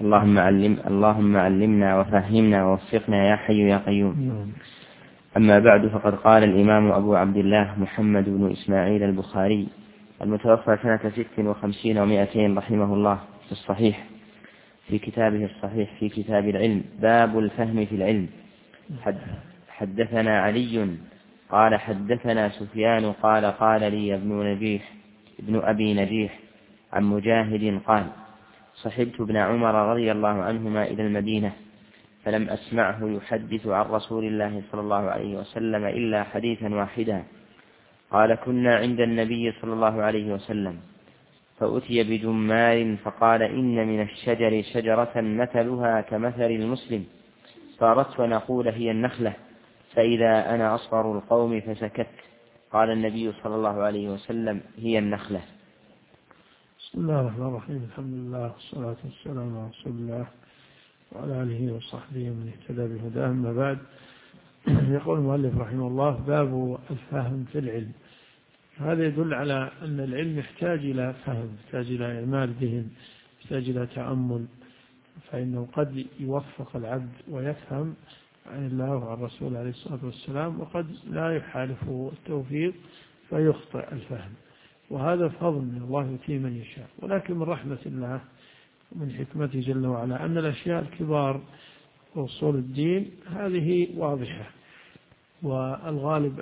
اللهم علمنا وفهمنا ووفقنا يا حي يا قيوم. أما بعد، فقد قال الإمام أبو عبد الله محمد بن إسماعيل البخاري المتوفى سنة 56 و200 رحمه الله في الصحيح في كتابه الصحيح في كتاب العلم: باب الفهم في العلم. حدثنا علي قال حدثنا سفيان قال قال لي ابن أبي نجيح عن مجاهد قال: صحبت ابن عمر رضي الله عنهما إلى المدينة، فلم أسمعه يحدث عن رسول الله صلى الله عليه وسلم إلا حديثا واحدا. قال: كنا عند النبي صلى الله عليه وسلم، فأتي بجمال فقال: إن من الشجر شجرة مثلها كمثل المسلم، صارت ونقول هي النخلة، فإذا أنا أصغر القوم فسكت. قال النبي صلى الله عليه وسلم: هي النخلة. بسم الله الرحمن الرحيم. الحمد لله والصلاة والسلام على رسول الله وعلى آله وصحبه من اهتدى بهداه. أما بعد، يقول المؤلف رحمه الله: باب الفهم في العلم. هذا يدل على أن العلم يحتاج إلى فهم، يحتاج إلى إعمال ذهن، يحتاج إلى تأمل، فإنه قد يوفق العبد ويفهم عن الله وعن الرسول عليه الصلاة والسلام، وقد لا يحالفه التوفيق فيخطئ الفهم، وهذا فضل من الله يؤتيه من يشاء. ولكن من رحمة الله ومن حكمته جل وعلا أن الأشياء الكبار وأصول الدين هذه واضحة، والغالب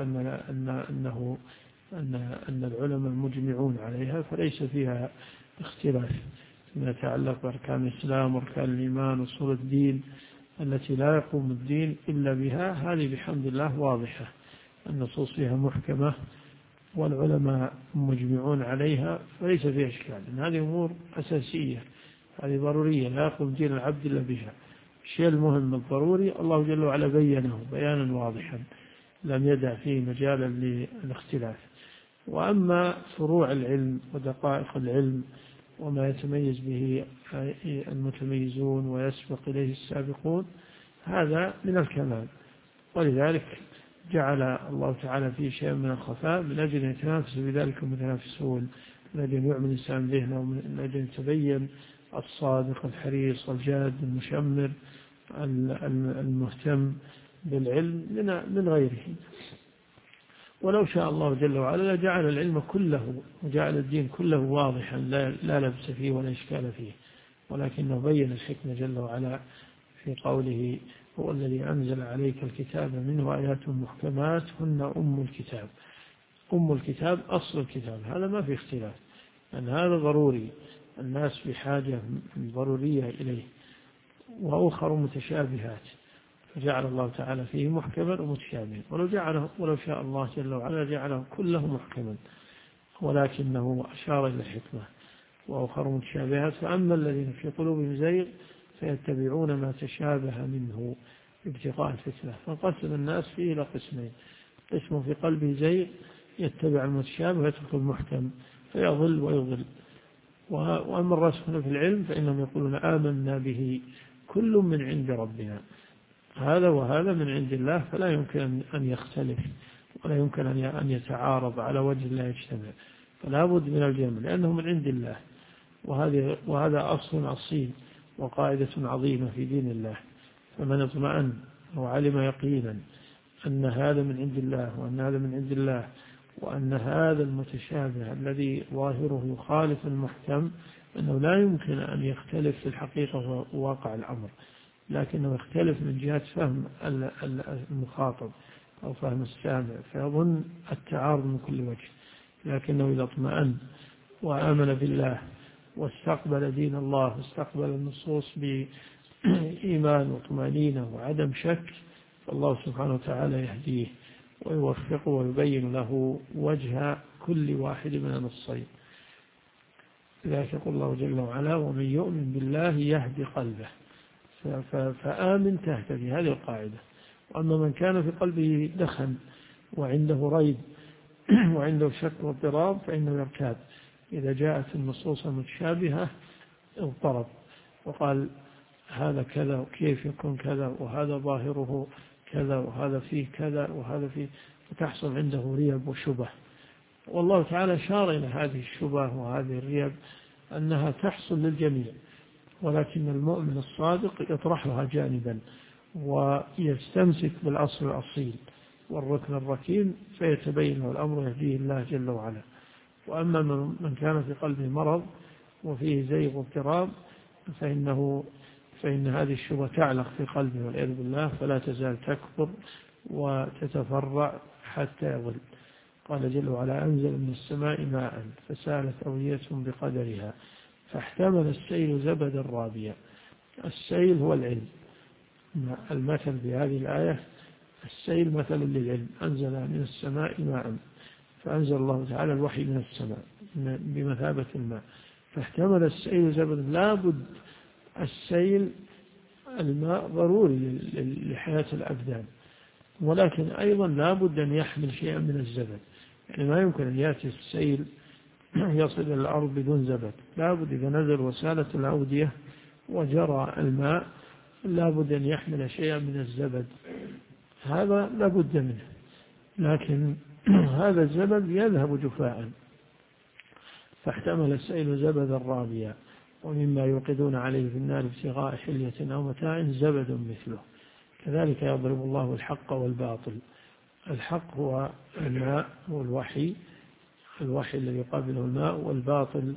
أن العلماء مجمعون عليها، فليس فيها اختلاف فيما يتعلق بأركان الإسلام وأركان الإيمان وأصول الدين التي لا يقوم الدين إلا بها. هذه بحمد الله واضحة، النصوص فيها محكمة والعلماء مجمعون عليها، فليس فيها إشكال. هذه أمور أساسية، هذه ضرورية، لا يقوم دين العبد إلا بها. الشيء المهم الضروري الله جل وعلا بينه بيانا واضحا لم يدع فيه مجالا للاختلاف. وأما فروع العلم ودقائق العلم وما يتميز به المتميزون ويسبق إليه السابقون، هذا من الكمال، ولذلك جعل الله تعالى فيه شيء من الخفاء من أجل أن يتنافس بذلك المتنافسون، من أجل أن يعمل الإنسان ذهنه، ومن أجل أن يتبين الصادق الحريص الجاد المشمر المهتم بالعلم من غيره. ولو شاء الله جل وعلا لجعل العلم كله وجعل الدين كله واضحا لا لبس فيه ولا إشكال فيه، ولكنه بين الحكمة جل وعلا في قوله: هو الذي أنزل عليك الكتاب منه آيات محكمات هن أم الكتاب. أم الكتاب أصل الكتاب، هذا ما في اختلاف، أن هذا ضروري، الناس في حاجة ضرورية إليه، وأخر متشابهات، فجعل الله تعالى فيه محكما ومتشابها. ولو شاء الله جل وعلا جعله كله محكما، ولكنه أشار إلى الحكمة وأخر متشابهات. فأما الذين في قلوبهم زيغ فيتبعون ما تشابه منه ابتغاء الفتنة. فانقسم الناس فيه إلى قسمين: قسم في قلبه زيغ يتبع المتشابه ويترك المحكم فيضل ويضل. وأما الراسخون في العلم فإنهم يقولون آمنا به كل من عند ربنا، هذا وهذا من عند الله، فلا يمكن أن يختلف ولا يمكن أن يتعارض على وجه لا يجتمع، فلا بد من الجمع لأنه من عند الله. وهذا أصل أصيل وقاعدة عظيمة في دين الله. فمن اطمأن وعلم يقينا أن هذا من عند الله وأن هذا من عند الله، وأن هذا المتشابه الذي ظاهره يخالف المحكم أنه لا يمكن أن يختلف في الحقيقة وواقع الأمر، لكنه يختلف من جهة فهم المخاطب أو فهم السامع، فيظن التعارض من كل وجه. لكنه إذا اطمأن وآمن بالله واستقبل دين الله واستقبل النصوص بإيمان وطمأنينة وعدم شك، فالله سبحانه وتعالى يهديه ويوفقه ويبين له وجه كل واحد من النصين. لذلك يقول الله جل وعلا: ومن يؤمن بالله يهدي قلبه. فآمن تهتدي، هذه القاعدة. وأما من كان في قلبه دخن وعنده ريب وعنده شك واضطراب فإنه يرتاب، إذا جاءت النصوص المتشابهة اضطرب وقال هذا كذا وكيف يكون كذا، وهذا ظاهره كذا، وهذا فيه كذا، وهذا فيه، فتحصل عنده ريب وشبه. والله تعالى شار إلى هذه الشبه وهذه الريب أنها تحصل للجميع، ولكن المؤمن الصادق يطرحها جانبا ويستمسك بالأصل الأصيل والركن الركين فيتبين له الأمر يهديه الله جل وعلا. وأما من كان في قلبه مرض وفيه زيغ واضطراب فإن هذه الشبهة تعلق في قلبه والعياذ بالله، فلا تزال تكبر وتتفرع حتى يضل. قال جل وعلا: أنزل من السماء ماء فسالت أودية بقدرها فاحتمل السيل زبدا رابيا. السيل هو العلم. المثل في هذه الآية السيل مثل للعلم. أنزل من السماء ماء، فأنزل الله تعالى الوحي من السماء بمثابة الماء، فاحتمل السيل زبدا. لابد السيل الماء ضروري لحياة الأبدان، ولكن أيضا لابد أن يحمل شيئا من الزبد. يعني ما يمكن أن يأتي السيل يصل إلى الأرض بدون زبد. لابد إذا نزل وسالت الأودية وجرى الماء لابد أن يحمل شيئا من الزبد، هذا لابد منه. لكن هذا الزبد يذهب جفاء، فاحتمل السيل زبدا رابيا ومما يوقدون عليه في النار ابتغاء حلية أو متاع زبد مثله. كذلك يضرب الله الحق والباطل. الحق هو الماء والوحي، الوحي الذي يقابله الماء، والباطل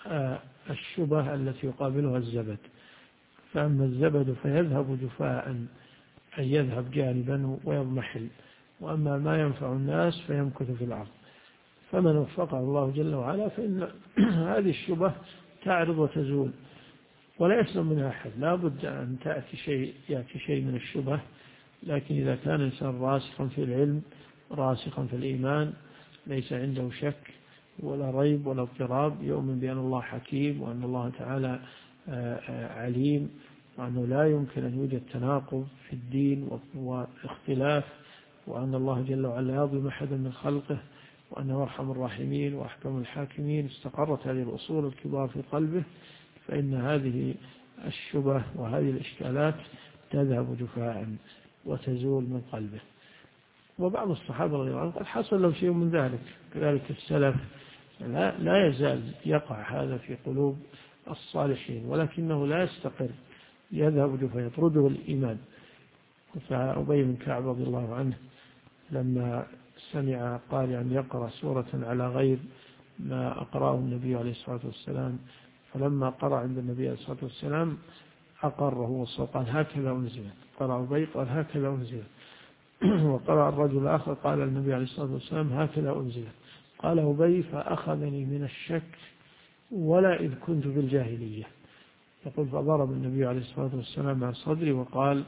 الشبه التي يقابلها الزبد. فأما الزبد فيذهب جفاء، أي يذهب جانبا ويضمحل، وأما ما ينفع الناس فيمكث في الأرض. فمن وفقه الله جل وعلا فإن هذه الشبه تعرض وتزول ولا يسلم منها أحد. لا بد أن يأتي شيء من الشبه، لكن إذا كان الإنسان راسخا في العلم راسخا في الإيمان ليس عنده شك ولا ريب ولا اضطراب، يؤمن بأن الله حكيم وأن الله تعالى عليم، وأنه لا يمكن أن يوجد تناقض في الدين واختلاف، وأن الله جل وعلا لا يظلم أحدا من خلقه، وأنه أرحم الراحمين وأحكم الحاكمين. استقرت هذه الأصول الكبار في قلبه، فإن هذه الشبه وهذه الإشكالات تذهب جفاء وتزول من قلبه. وبعض الصحابة رضي الله عنهم قد حصل له شيء من ذلك. كذلك السلف لا يزال يقع هذا في قلوب الصالحين، ولكنه لا يستقر، يذهب جفاء يطرده الإيمان. فأبي بن كعب رضي الله عنه لما سمع قارئا يقرأ سورة على غير ما أقرأه النبي عليه الصلاة والسلام، فلما قرأ عند النبي عليه الصلاة والسلام أقره وقال هكذا أنزلت. قرأ أبي قال هكذا أنزلت. وقرأ الرجل الآخر قال النبي عليه الصلاة والسلام هكذا أنزلت. قال أبي فأخذني من الشك ولا إذ كنت في الجاهلية. يقول فضرب النبي عليه الصلاة والسلام على صدري وقال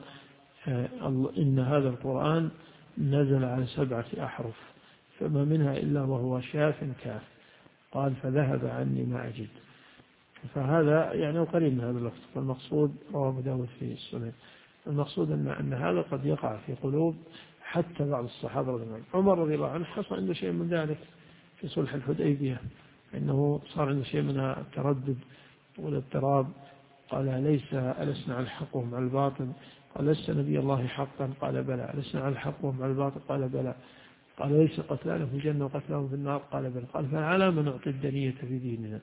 إن هذا القرآن نزل على 7 أحرف فما منها إلا وهو شاف كاف. قال فذهب عني ما أجد. فهذا يعني قريب من هذا اللفظ. فالمقصود رواه أبو داود في السنن. المقصود أن هذا قد يقع في قلوب حتى بعض الصحابة رضي الله عنهم. عمر رضي الله عنه حصل عنده شيء من ذلك في صلح الحديبية، إنه صار عنده شيء من التردد والاضطراب. قال ألسنا على الحق وهم على الباطل؟ قال لست نبي الله حقا؟ قال بلى. ألسنا على الحق وهم على الباطل؟ قال بلى. قال ليس قتلانه في الجنة وقتلهم في النار؟ قال بلى. قال فعلى من نعطي الدنية في ديننا؟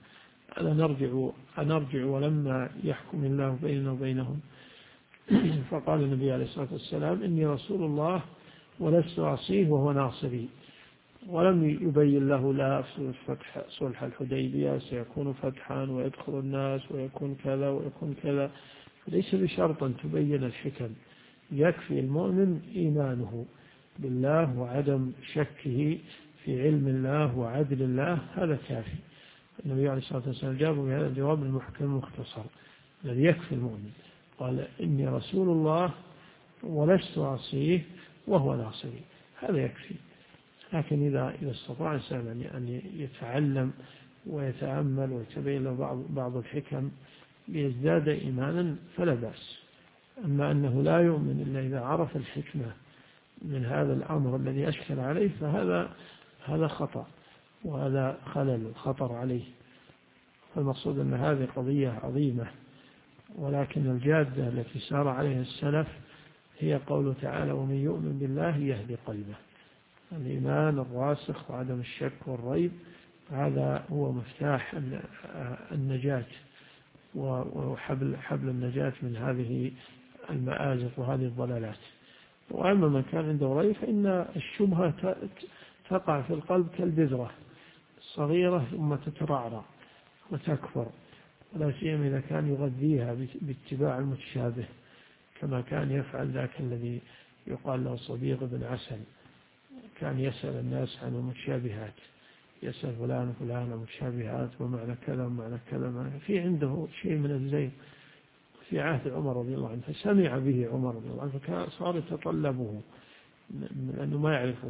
أنرجع ولما يحكم الله بيننا وبينهم؟ فقال النبي عليه الصلاة والسلام إني رسول الله ولست أعصيه وهو ناصري. ولم يبين له لا فتح صلح الحديبية سيكون فتحا ويدخل الناس ويكون كذا ويكون كذا. ليس بشرط أن تبين الحكم، يكفي المؤمن إيمانه بالله وعدم شكه في علم الله وعدل الله، هذا كافي. النبي عليه الصلاة والسلام جابه بهذا الجواب المحكم المختصر الذي يكفي المؤمن. قال إني رسول الله ولست أعصيه وهو ناصري، هذا يكفي. لكن إذا استطاع الإنسان أن يتعلم ويتأمل ويتبين له بعض الحكم ليزداد إيمانا فلا بأس. أما أنه لا يؤمن إلا إذا عرف الحكمة من هذا الأمر الذي أشكل عليه فهذا خطأ وهذا خلل خطر عليه. فالمقصود أن هذه قضية عظيمة، ولكن الجادة التي سار عليها السلف هي قوله تعالى ومن يؤمن بالله يهدي قلبه. الإيمان الراسخ وعدم الشك والريب هذا هو مفتاح النجاة وحبل النجاة من هذه المآزق وهذه الضلالات. وأما من كان عنده رأي فإن الشبهة تقع في القلب كالبذرة صغيرة ثم تترعرع وتكبر، ولا سيما إذا كان يغذيها باتباع المتشابه، كما كان يفعل ذاك الذي يقال له صديق بن عسل، كان يسأل الناس عن المتشابهات، يسأل فلان وفلان عن المتشابهات ومعنى كذا ومعنى كذا، في عنده شيء من الزيغ في عهد عمر رضي الله عنه، فسمع به عمر رضي الله عنه فصار يتطلبه لأنه ما يعرفه،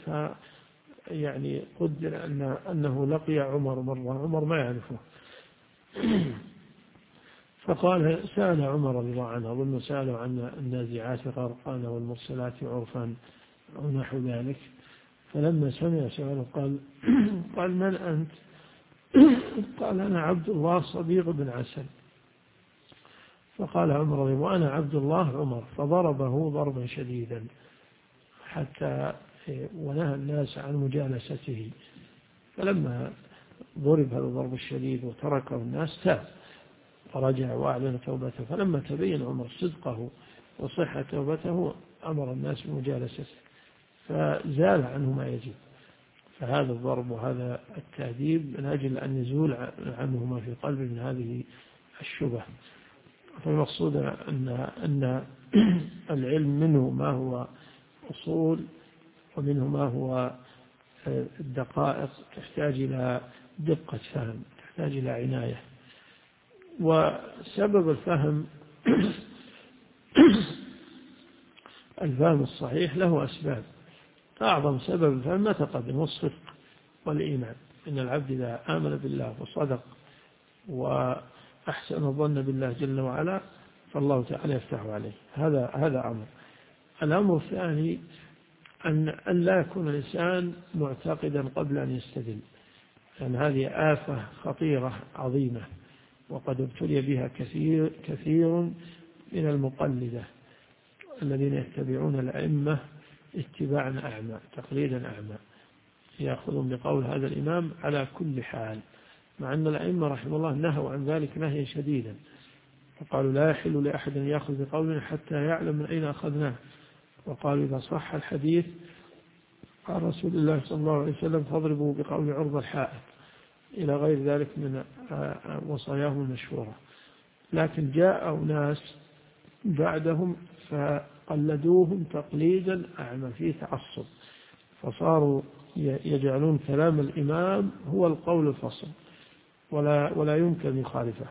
يعني قدر أنه لقي عمر مرة، عمر ما يعرفه، فقال سأل عمر رضي الله عنه، أظن سأله عن النازعات غرقا والمرسلات عرفا أو نحو ذلك، فلما سمع سؤاله قال من أنت؟ قال أنا عبد الله صديق بن عسل. فقال عمر رضي الله عنه وأنا عبد الله عمر، فضربه ضربا شديدا حتى ونهى الناس عن مجالسته، فلما ضرب هذا الضرب الشديد وتركه الناس تاب فرجع وأعلن توبته، فلما تبين عمر صدقه وصحة توبته أمر الناس بمجالسته فزال عنه ما يجب. فهذا الضرب وهذا التأديب من أجل أن يزول عنه ما في قلبه من هذه الشبه. فالمقصود أن العلم منه ما هو أصول ومنه ما هو الدقائق تحتاج إلى دقة فهم، تحتاج إلى عناية. وسبب الفهم الفهم الصحيح له أسباب، أعظم سبب الفهم ما تقدم والصدق والإيمان، إن العبد إذا آمن بالله وصدق وأحسن الظن بالله جل وعلا فالله تعالى يفتح عليه. هذا أمر. الأمر الثاني أن لا يكون الإنسان معتقدا قبل أن يستدل، لأن هذه آفة خطيرة عظيمة وقد ابتلي بها كثير من المقلدة الذين يتبعون الأئمة اتباعا أعمى، تقليدا أعمى، يأخذون بقول هذا الإمام على كل حال، مع أن الأئمة رحمه الله نهوا عن ذلك نهيا شديدا، وقالوا لا يحل لأحد أن يأخذ بقولنا حتى يعلم من أين أخذناه، وقالوا إذا صح الحديث عن رسول الله صلى الله عليه وسلم فاضربوا بقول عرض الحائط، إلى غير ذلك من وصاياهم المشهورة. لكن جاء ناس بعدهم فقلدوهم تقليدا أعمى فيه تعصب، فصاروا يجعلون كلام الإمام هو القول الفصل ولا يمكن يخالفه،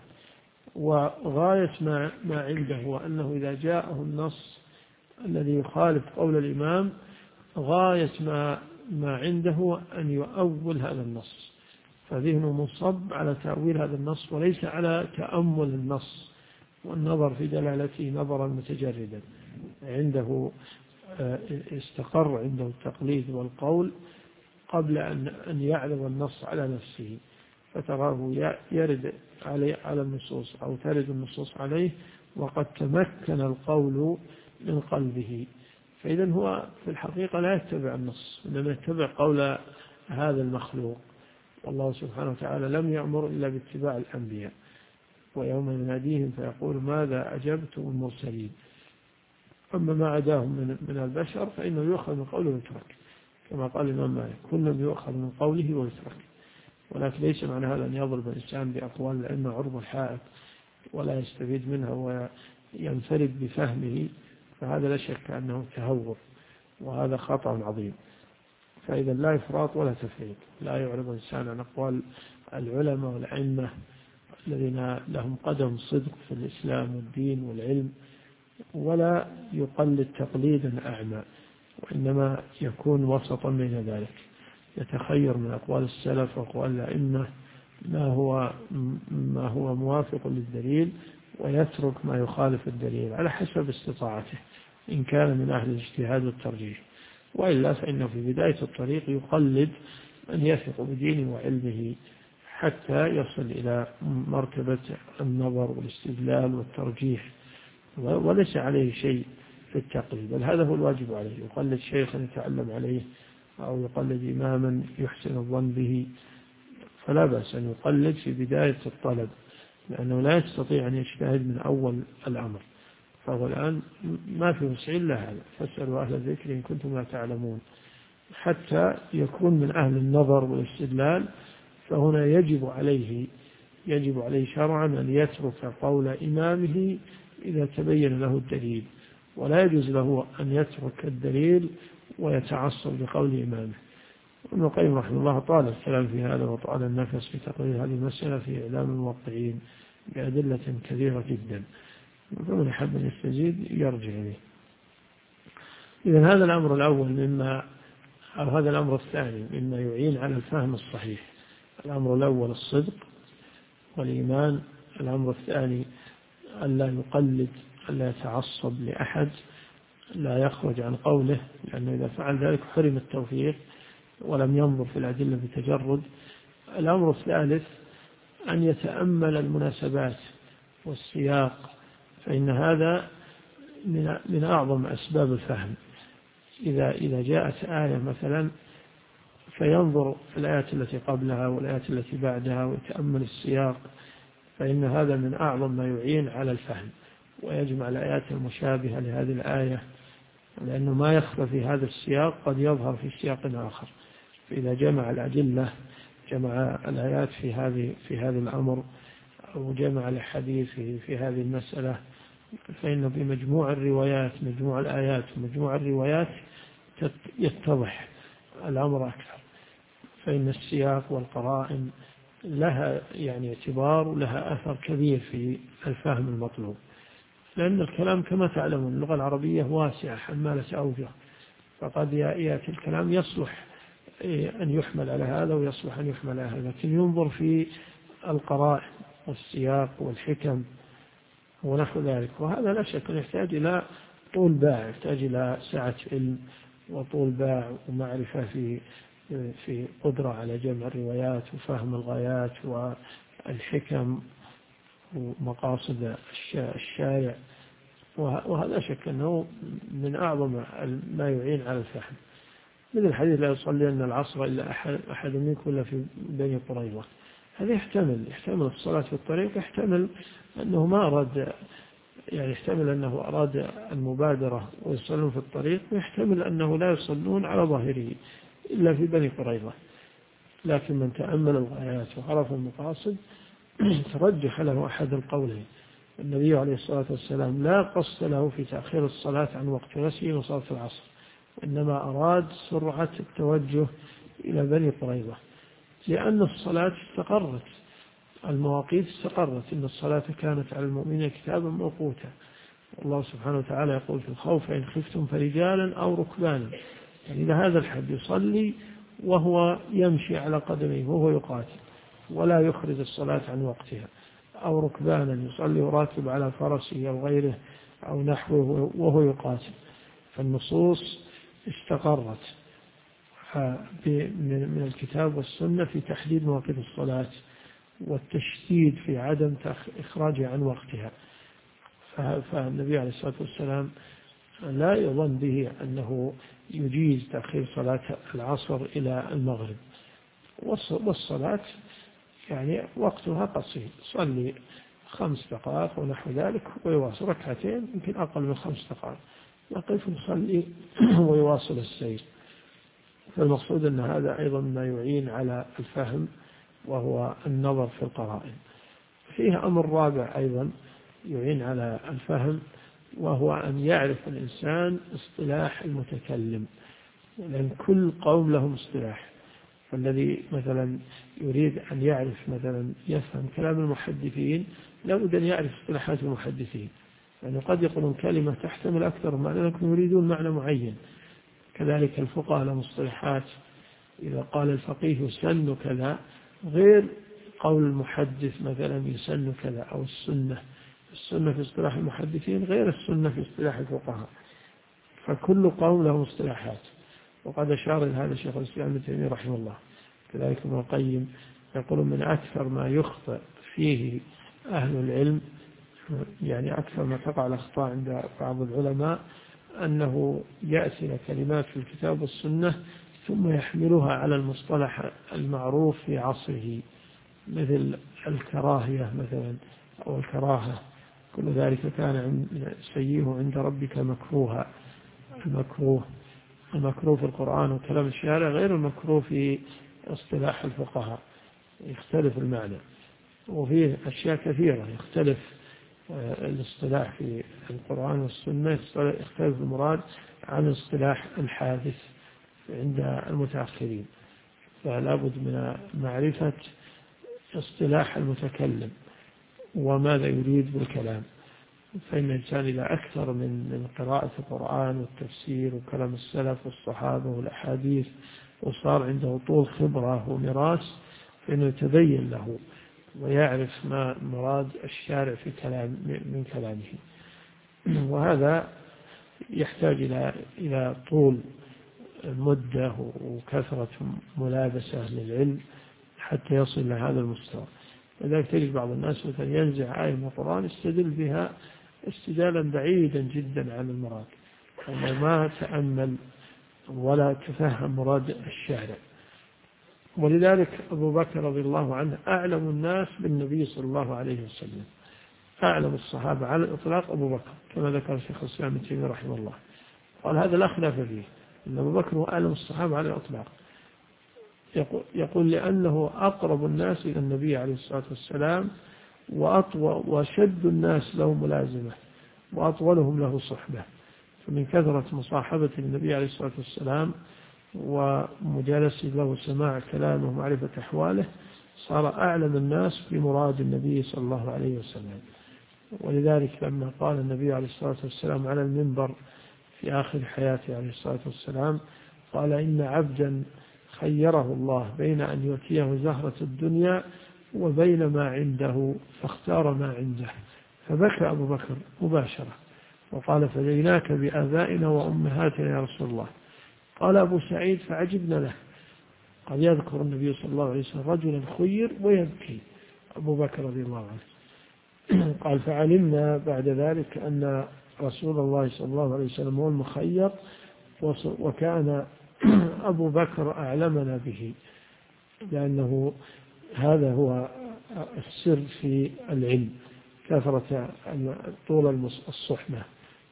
وغاية ما عنده هو أنه إذا جاءه النص الذي يخالف قول الإمام غاية ما عنده أن يؤول هذا النص، فذهنه مصب على تأويل هذا النص وليس على تأمل النص والنظر في دلالته نظرا متجردا. عنده استقر عنده التقليد والقول قبل أن يعرض النص على نفسه، فتراه يرد على النصوص أو ترد النصوص عليه وقد تمكن القول من قلبه، فإذا هو في الحقيقة لا يتبع النص إنما يتبع قول هذا المخلوق. والله سبحانه وتعالى لم يأمر إلا باتباع الأنبياء، ويوم يناديهم فيقول ماذا أجبتم المرسلين، أما ما عداهم من البشر فإنه يؤخذ من قوله ويترك، كما قال الإمام مالك كل يؤخذ من قوله ويترك. ولكن ليس معنى هذا أن يضرب الإنسان بأقوال الأئمة عرض الحائط ولا يستفيد منها وينفرد بفهمه، فهذا لا شك أنه تهور وهذا خطأ عظيم. فإذا لا إفراط ولا تفريط، لا يعرض الإنسان عن أقوال العلماء والأئمة الذين لهم قدم صدق في الإسلام والدين والعلم، ولا يقلد تقليدا أعمى، وإنما يكون وسطا بين ذلك، يتخير من أقوال السلف وأقوال الأئمة ما هو موافق للدليل، ويترك ما يخالف الدليل على حسب استطاعته إن كان من أهل الاجتهاد والترجيح، وإلا فإنه في بداية الطريق يقلد من يثق بدينه وعلمه حتى يصل إلى مرتبة النظر والاستدلال والترجيح، وليس عليه شيء في التقليد، بل هذا هو الواجب عليه، يقلد شيخا يتعلم عليه أو يقلد إماما يحسن الظن به، فلا بأس أن يقلد في بداية الطلب، لأنه لا يستطيع أن يجتهد من أول الأمر، فهو الآن ما في وسع إلا هذا، فاسألوا أهل الذكر إن كنتم لا تعلمون. حتى يكون من أهل النظر والاستدلال، فهنا يجب عليه شرعا أن يترك قول إمامه إذا تبين له الدليل، ولا يجوز له أن يترك الدليل ويتعصب بقول إمامه. ابن القيم رحمه الله طال الكلام في هذا وطال النفس في تقرير هذه المسألة في إعلام الموقعين بأدلة كثيرة جدا، فمن حب أن يستزيد يرجع إليه. إذن هذا الأمر الأول أو هذا الأمر الثاني مما يعين على الفهم الصحيح. الأمر الأول الصدق والإيمان، الأمر الثاني ألا يقلد، ألا يتعصب لأحد، لا يخرج عن قوله، لأنه إذا فعل ذلك حرم التوفيق ولم ينظر في الأدلة بتجرد. الأمر الثالث أن يتأمل المناسبات والسياق، فإن هذا من أعظم أسباب الفهم. إذا جاءت آية مثلا فينظر في الآيات التي قبلها والآيات التي بعدها ويتأمل السياق، فإن هذا من أعظم ما يعين على الفهم، ويجمع الآيات المشابهة لهذه الآية، لأنه ما يخفى في هذا السياق قد يظهر في سياق آخر. فإذا جمع الأدلة، جمع الآيات في هذا الأمر، أو جمع الحديث في هذه المسألة، فإن بمجموع الروايات، مجموع الآيات ومجموع الروايات يتضح الأمر أكثر. فإن السياق والقرائن لها اعتبار ولها أثر كبير في الفهم المطلوب، لأن الكلام كما تعلمون اللغة العربية واسعة حمالة أوجه، فقد يأتي الكلام يصلح أن يحمل على هذا ويصلح أن يحمل على هذا، لكن ينظر في القرائن والسياق والحكم ونحو ذلك. وهذا لا شك يحتاج إلى طول باع، يحتاج إلى سعة علم وطول باع ومعرفة في قدرة على جمع الروايات وفهم الغايات والحكم ومقاصد الشارع. وهذا شك أنه من أعظم ما يعين على الفهم. مثل الحديث لا يصلين العصر إلا أحد منكم إلا في بني قريظة، هذا يحتمل الصلاة في الطريق، يحتمل أنه ما أراد، يحتمل أنه أراد المبادرة ويصلون في الطريق، ويحتمل أنه لا يصلون على ظاهره إلا في بني قريظة. لكن من تأمل الغايات وعرف المقاصد ترجح له أحد القولين. النبي عليه الصلاة والسلام لا قصد له في تأخير الصلاة عن وقت نسيه وصلاة العصر، إنما أراد سرعة التوجه إلى بني قريظة، لأن الصلاة استقرت، المواقيت استقرت، إن الصلاة كانت على المؤمنين كتابا موقوتا. الله سبحانه وتعالى يقول في الخوف إن خفتم فرجالا أو ركبانا، يعني إلى هذا الحد يصلي وهو يمشي على قدميه وهو يقاتل ولا يخرج الصلاة عن وقتها، أو ركبانا يصلي وراكب على فرسه أو غيره أو نحوه وهو يقاتل. فالنصوص استقرت من الكتاب والسنة في تحديد مواقيت الصلاة والتشديد في عدم إخراجها عن وقتها. فالنبي عليه الصلاة والسلام لا يظن به أنه يجيز تأخير صلاة العصر إلى المغرب، والصلاة وقتها قصير، صلي 5 دقائق ونحو ذلك ويواصل ركعتين يمكن أقل من 5 دقائق، يقف يصلي ويواصل السير. فالمقصود أن هذا أيضا ما يعين على الفهم، وهو النظر في القرائن. فيه أمر رابع أيضا يعين على الفهم، وهو أن يعرف الإنسان اصطلاح المتكلم، لأن كل قوم لهم اصطلاح. فالذي مثلا يريد أن يعرف مثلا يفهم كلام المحدثين لابد أن يعرف اصطلاحات المحدثين، يعني قد يقولون كلمة تحتمل أكثر من معنى لكن يريدون معنى معين. كذلك الفقهاء لهم اصطلاحات، إذا قال الفقيه يسن كذا غير قول المحدث مثلا يسن كذا، أو السنة في اصطلاح المحدثين غير السنة في اصطلاح الفقهاء. فكل قوم لهم اصطلاحات، وقد أشار إلى هذا شيخ الإسلام ابن تيمية رحمه الله. كذلك ابن القيم يقول من أكثر ما يخطئ فيه أهل العلم، أكثر ما تقع الأخطاء عند بعض العلماء، أنه يأتي كلمات في الكتاب والسنة ثم يحملها على المصطلح المعروف في عصره، مثل الكراهية مثلا أو الكراهة، كل ذلك كان سيئه عند ربك مكروها. المكروه في القرآن وكلام الشارع غير المكروه في اصطلاح الفقهاء، يختلف المعنى. وفيه أشياء كثيرة يختلف الاصطلاح في القرآن والسنة، يختلف المراد عن اصطلاح الحادث عند المتأخرين. فلا بد من معرفة اصطلاح المتكلم وماذا يريد بالكلام. فإن الإنسان إذا أكثر من قراءة القرآن والتفسير وكلام السلف والصحابة والأحاديث وصار عنده طول خبرة وميراث، فإنه يتبين له ويعرف ما مراد الشارع في من كلامه. وهذا يحتاج إلى طول مدة وكثرة ملابسة للعلم حتى يصل إلى هذا المستوى. لذلك تجد بعض الناس مثلا ينزع آية من القرآن يستدل بها استدلالا بعيدا جدا عن المراد، وما تأمل ولا تفهم مراد الشارع. ولذلك أبو بكر رضي الله عنه أعلم الناس بالنبي صلى الله عليه وسلم، أعلم الصحابة على الإطلاق أبو بكر، كما ذكر الشيخ الإسلام ابن تيمية رحمه الله، قال هذا لا خلاف فيه أن أبو بكر هو أعلم الصحابة على الإطلاق. يقول لأنه أقرب الناس إلى النبي عليه الصلاة والسلام وشد الناس له ملازمة وأطولهم له صحبة، فمن كثرة مصاحبة النبي عليه الصلاة والسلام ومجالسة له سماع كلامه ومعرفة أحواله صار أعلم الناس بمراد النبي صلى الله عليه وسلم. ولذلك لما قال النبي عليه الصلاة والسلام على المنبر في آخر حياته عليه الصلاة والسلام، قال إن عبدا خيره الله بين أن يؤتيه زهرة الدنيا وبين ما عنده فاختار ما عنده، فبكى أبو بكر مباشرة وقال فديناك بآبائنا وأمهاتنا يا رسول الله. قال أبو سعيد فعجبنا له، قال يذكر النبي صلى الله عليه وسلم رجلا خير ويبكي أبو بكر رضي الله عنه. قال فعلمنا بعد ذلك أن رسول الله صلى الله عليه وسلم هو المخير، وكان أبو بكر أعلمنا به، لأنه هذا هو السر في العلم، كثرة طول الصحبة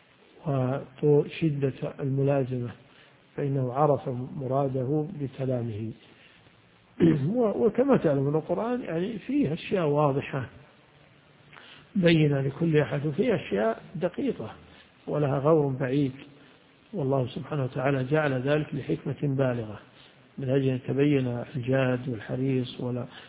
وشدة الملازمة، فإنه عرف مراده بكلامه. وكما تعلم القرآن يعني فيه أشياء واضحة بينة لكل أحد، وفيه أشياء دقيقة ولها غور بعيد، والله سبحانه وتعالى جعل ذلك لحكمة بالغة من أجل أن يتبين الجاد والحريص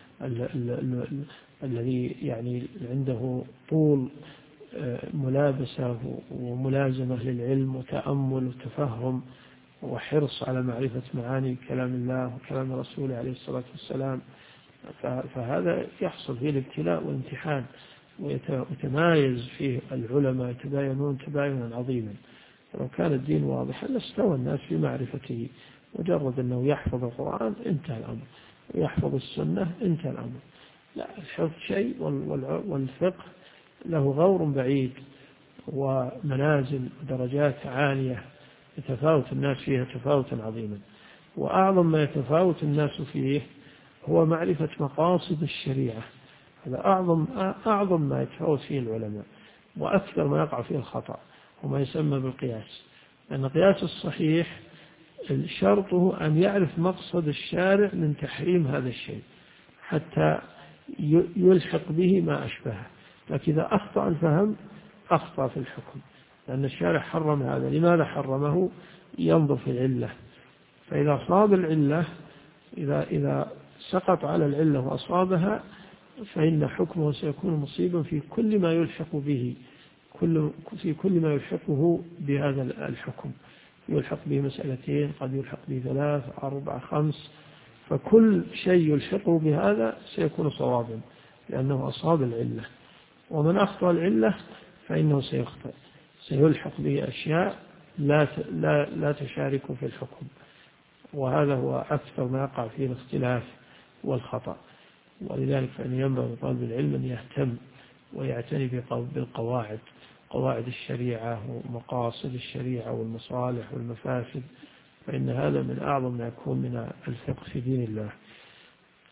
الذي يعني عنده طول ملابسة وملازمة للعلم وتأمل وتفهم وحرص على معرفة معاني كلام الله وكلام رسوله عليه الصلاة والسلام. فهذا يحصل فيه الابتلاء والامتحان، ويتمايز فيه العلماء يتباينون تباينا عظيما. لو كان الدين واضحا لاستوى الناس في معرفته، مجرد أنه يحفظ القرآن انتهى الأمر، ويحفظ السنة انتهى الأمر. لا، الحفظ شيء والفقه له غور بعيد ومنازل ودرجات عالية يتفاوت الناس فيها تفاوتا عظيما. وأعظم ما يتفاوت الناس فيه هو معرفة مقاصد الشريعة، هذا أعظم ما يتفاوت فيه العلماء، وأكثر ما يقع فيه الخطأ وما يسمى بالقياس. لأن القياس الصحيح شرطه أن يعرف مقصد الشارع من تحريم هذا الشيء حتى يلحق به ما أشبهه، لكن إذا أخطأ الفهم أخطأ في الحكم، لأن الشارع حرم هذا. لماذا حرمه؟ ينظر في العلة، فإذا صاب العلة، إذا سقط على العلة وأصابها، فإن حكمه سيكون مصيبا في كل ما يلحق به، في كل ما يلحقه بهذا الحكم. يلحق به مسألتين، قد يلحق به 3 4 5، فكل شيء يلحقه بهذا سيكون صوابا لأنه أصاب العلة. ومن أخطأ العلة فإنه سيخطئ، سيلحق به أشياء لا تشارك في الحكم، وهذا هو أكثر ما يقع فيه الاختلاف والخطأ. ولذلك فإن ينبغي لطالب العلم أن يهتم ويعتني بالقواعد، قواعد الشريعة ومقاصد الشريعة والمصالح والمفاسد، فإن هذا من أعظم ما يكون من الفقه في دين الله.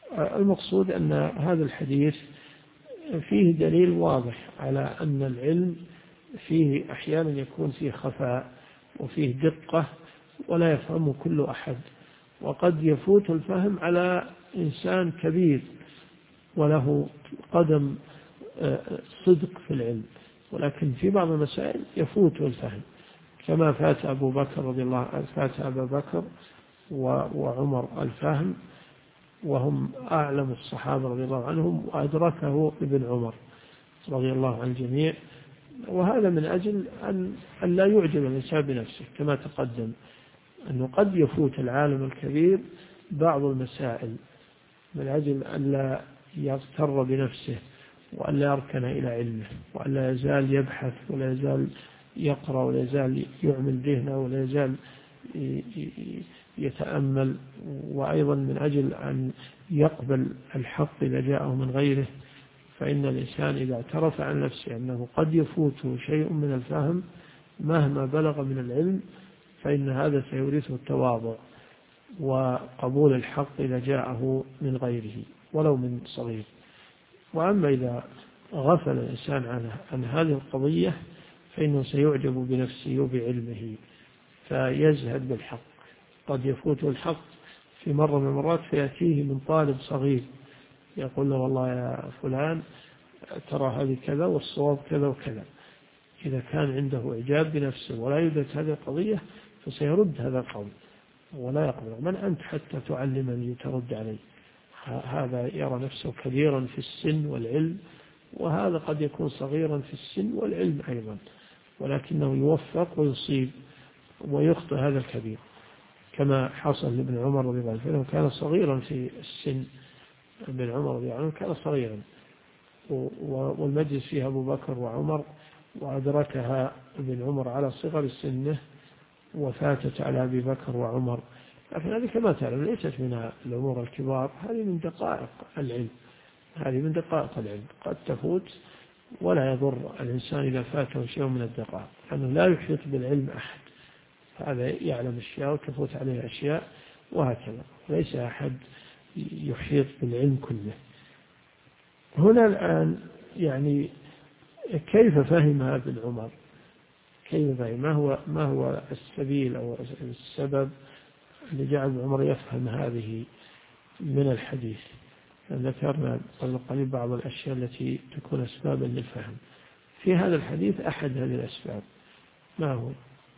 المقصود أن هذا الحديث فيه دليل واضح على أن العلم فيه أحيانا يكون فيه خفاء وفيه دقة ولا يفهمه كل أحد، وقد يفوت الفهم على إنسان كبير وله قدم صدق في العلم، ولكن في بعض المسائل يفوت الفهم، كما فات أبو بكر رضي الله عنه، فات أبا بكر وعمر الفهم وهم أعلم الصحابة رضي الله عنهم، وأدركه ابن عمر رضي الله عن الجميع. وهذا من أجل أن لا يعجب الإنسان بنفسه، كما تقدم أنه قد يفوت العالم الكبير بعض المسائل من أجل أن لا يغتر بنفسه وأن لا يركن إلى علمه وأن لا يزال يبحث ولا يزال يقرأ ولا يزال يعمل ذهنه ولا يزال يتأمل، وأيضا من أجل أن يقبل الحق إذا جاءه من غيره. فإن الإنسان إذا اعترف عن نفسه أنه قد يفوته شيء من الفهم مهما بلغ من العلم، فإن هذا سيورثه التواضع وقبول الحق إذا جاءه من غيره ولو من صغير. وأما إذا غفل الإنسان عن هذه القضية فإنه سيعجب بنفسه وبعلمه فيزهد بالحق. قد يفوته الحق في مرة من المرات فيأتيه من طالب صغير يقول له والله يا فلان ترى هذه كذا والصواب كذا وكذا. إذا كان عنده إعجاب بنفسه ولا يدرك هذه القضية فسيرد هذا القول ولا يقبل. من أنت حتى تعلمني وترد علي؟ هذا يرى نفسه كبيرا في السن والعلم، وهذا قد يكون صغيرا في السن والعلم أيضا، ولكنه يوفق ويصيب ويخطئ هذا الكبير، كما حصل لابن عمر رضي الله عنه، كان صغيرا في السن. ابن عمر رضي الله عنه كان صغيرا، والمجلس فيها أبو بكر وعمر، وأدركها ابن عمر على صغر سنه وفاتت على أبي بكر وعمر. لكن هذه كما تعلم ليست من الأمور الكبار، هذه من دقائق العلم، هذه من دقائق العلم قد تفوت، ولا يضر الإنسان إذا فاته شيء من الدقائق، لأنه لا يحيط بالعلم أحد، هذا يعلم أشياء وتفوت عليه أشياء وهكذا، ليس أحد يحيط بالعلم كله. هنا الآن يعني كيف فهم ابن عمر؟ كيف فهم؟ ما هو السبيل أو السبب اللي جعل ابن عمر يفهم هذه من الحديث؟ ذكرنا قبل قليل بعض الأشياء التي تكون أسبابا للفهم في هذا الحديث. أحد هذه الأسباب ما هو؟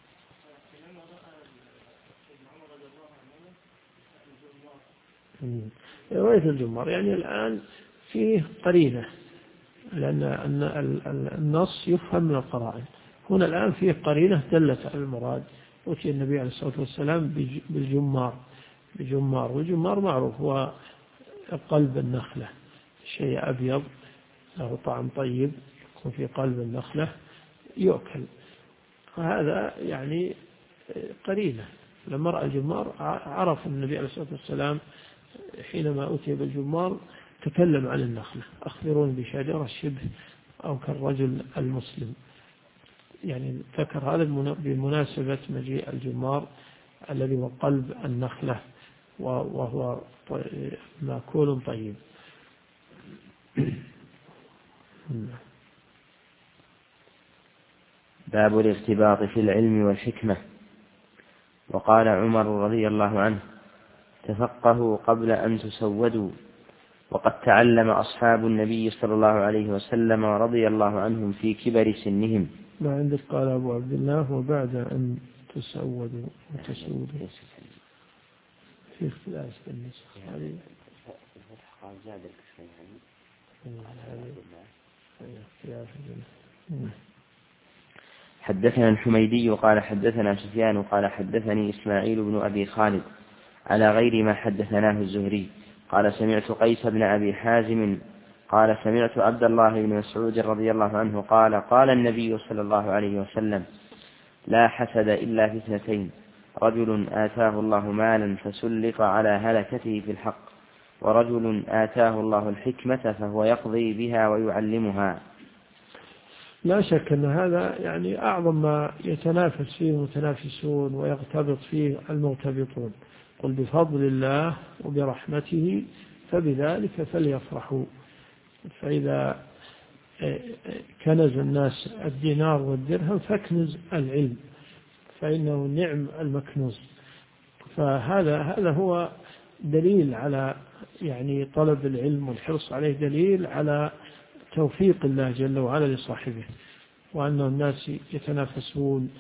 رواية الجمار، يعني الآن فيه قرينة، لأن النص يفهم من القرائن. هنا الآن فيه قرينة دلت على المراد. أتي النبي عليه الصلاة والسلام بجمار، والجمار معروف هو قلب النخلة، شيء أبيض له طعم طيب يكون في قلب النخلة يؤكل. هذا يعني قرينة. لما رأى الجمار عرف النبي عليه الصلاة والسلام حينما أتي بالجمار تكلم عن النخلة، أخبرون بشجرة شبه أو كالرجل المسلم، يعني ذكر هذا بمناسبة مجيء الجمار الذي هو قلب النخلة وهو مأكول طيب. باب الارتباط في العلم والحكمة. وقال عمر رضي الله عنه: تفقهوا قبل أن تسودوا. وقد تعلم أصحاب النبي صلى الله عليه وسلم رضي الله عنهم في كبر سنهم. ما عندك قال أبو عبد الله وبعد أن تسودوا وتسودوا في اختلاف بالنسخ هذه قال زاد حدثنا الحميدي قال حدثنا سفيان قال حدثني إسماعيل بن أبي خالد على غير ما حدثناه الزهري قال سمعت قيس بن أبي حازم قال سمعت عبد الله بن مسعود رضي الله عنه قال قال النبي صلى الله عليه وسلم: لا حسد إلا في اثنتين: رجل آتاه الله مالا فسلط على هلكته في الحق، ورجل آتاه الله الحكمة فهو يقضي بها ويعلمها. لا شك أن هذا يعني أعظم ما يتنافس فيه المتنافسون ويغتبط فيه المغتبطون. قل بفضل الله وبرحمته فبذلك فليفرحوا. فإذا كنز الناس الدينار والدرهم فاكنز العلم، فإنه نعم المكنوز. فهذا هو دليل على يعني طلب العلم والحرص عليه، دليل على توفيق الله جل وعلا لصاحبه، وأن الناس يتنافسون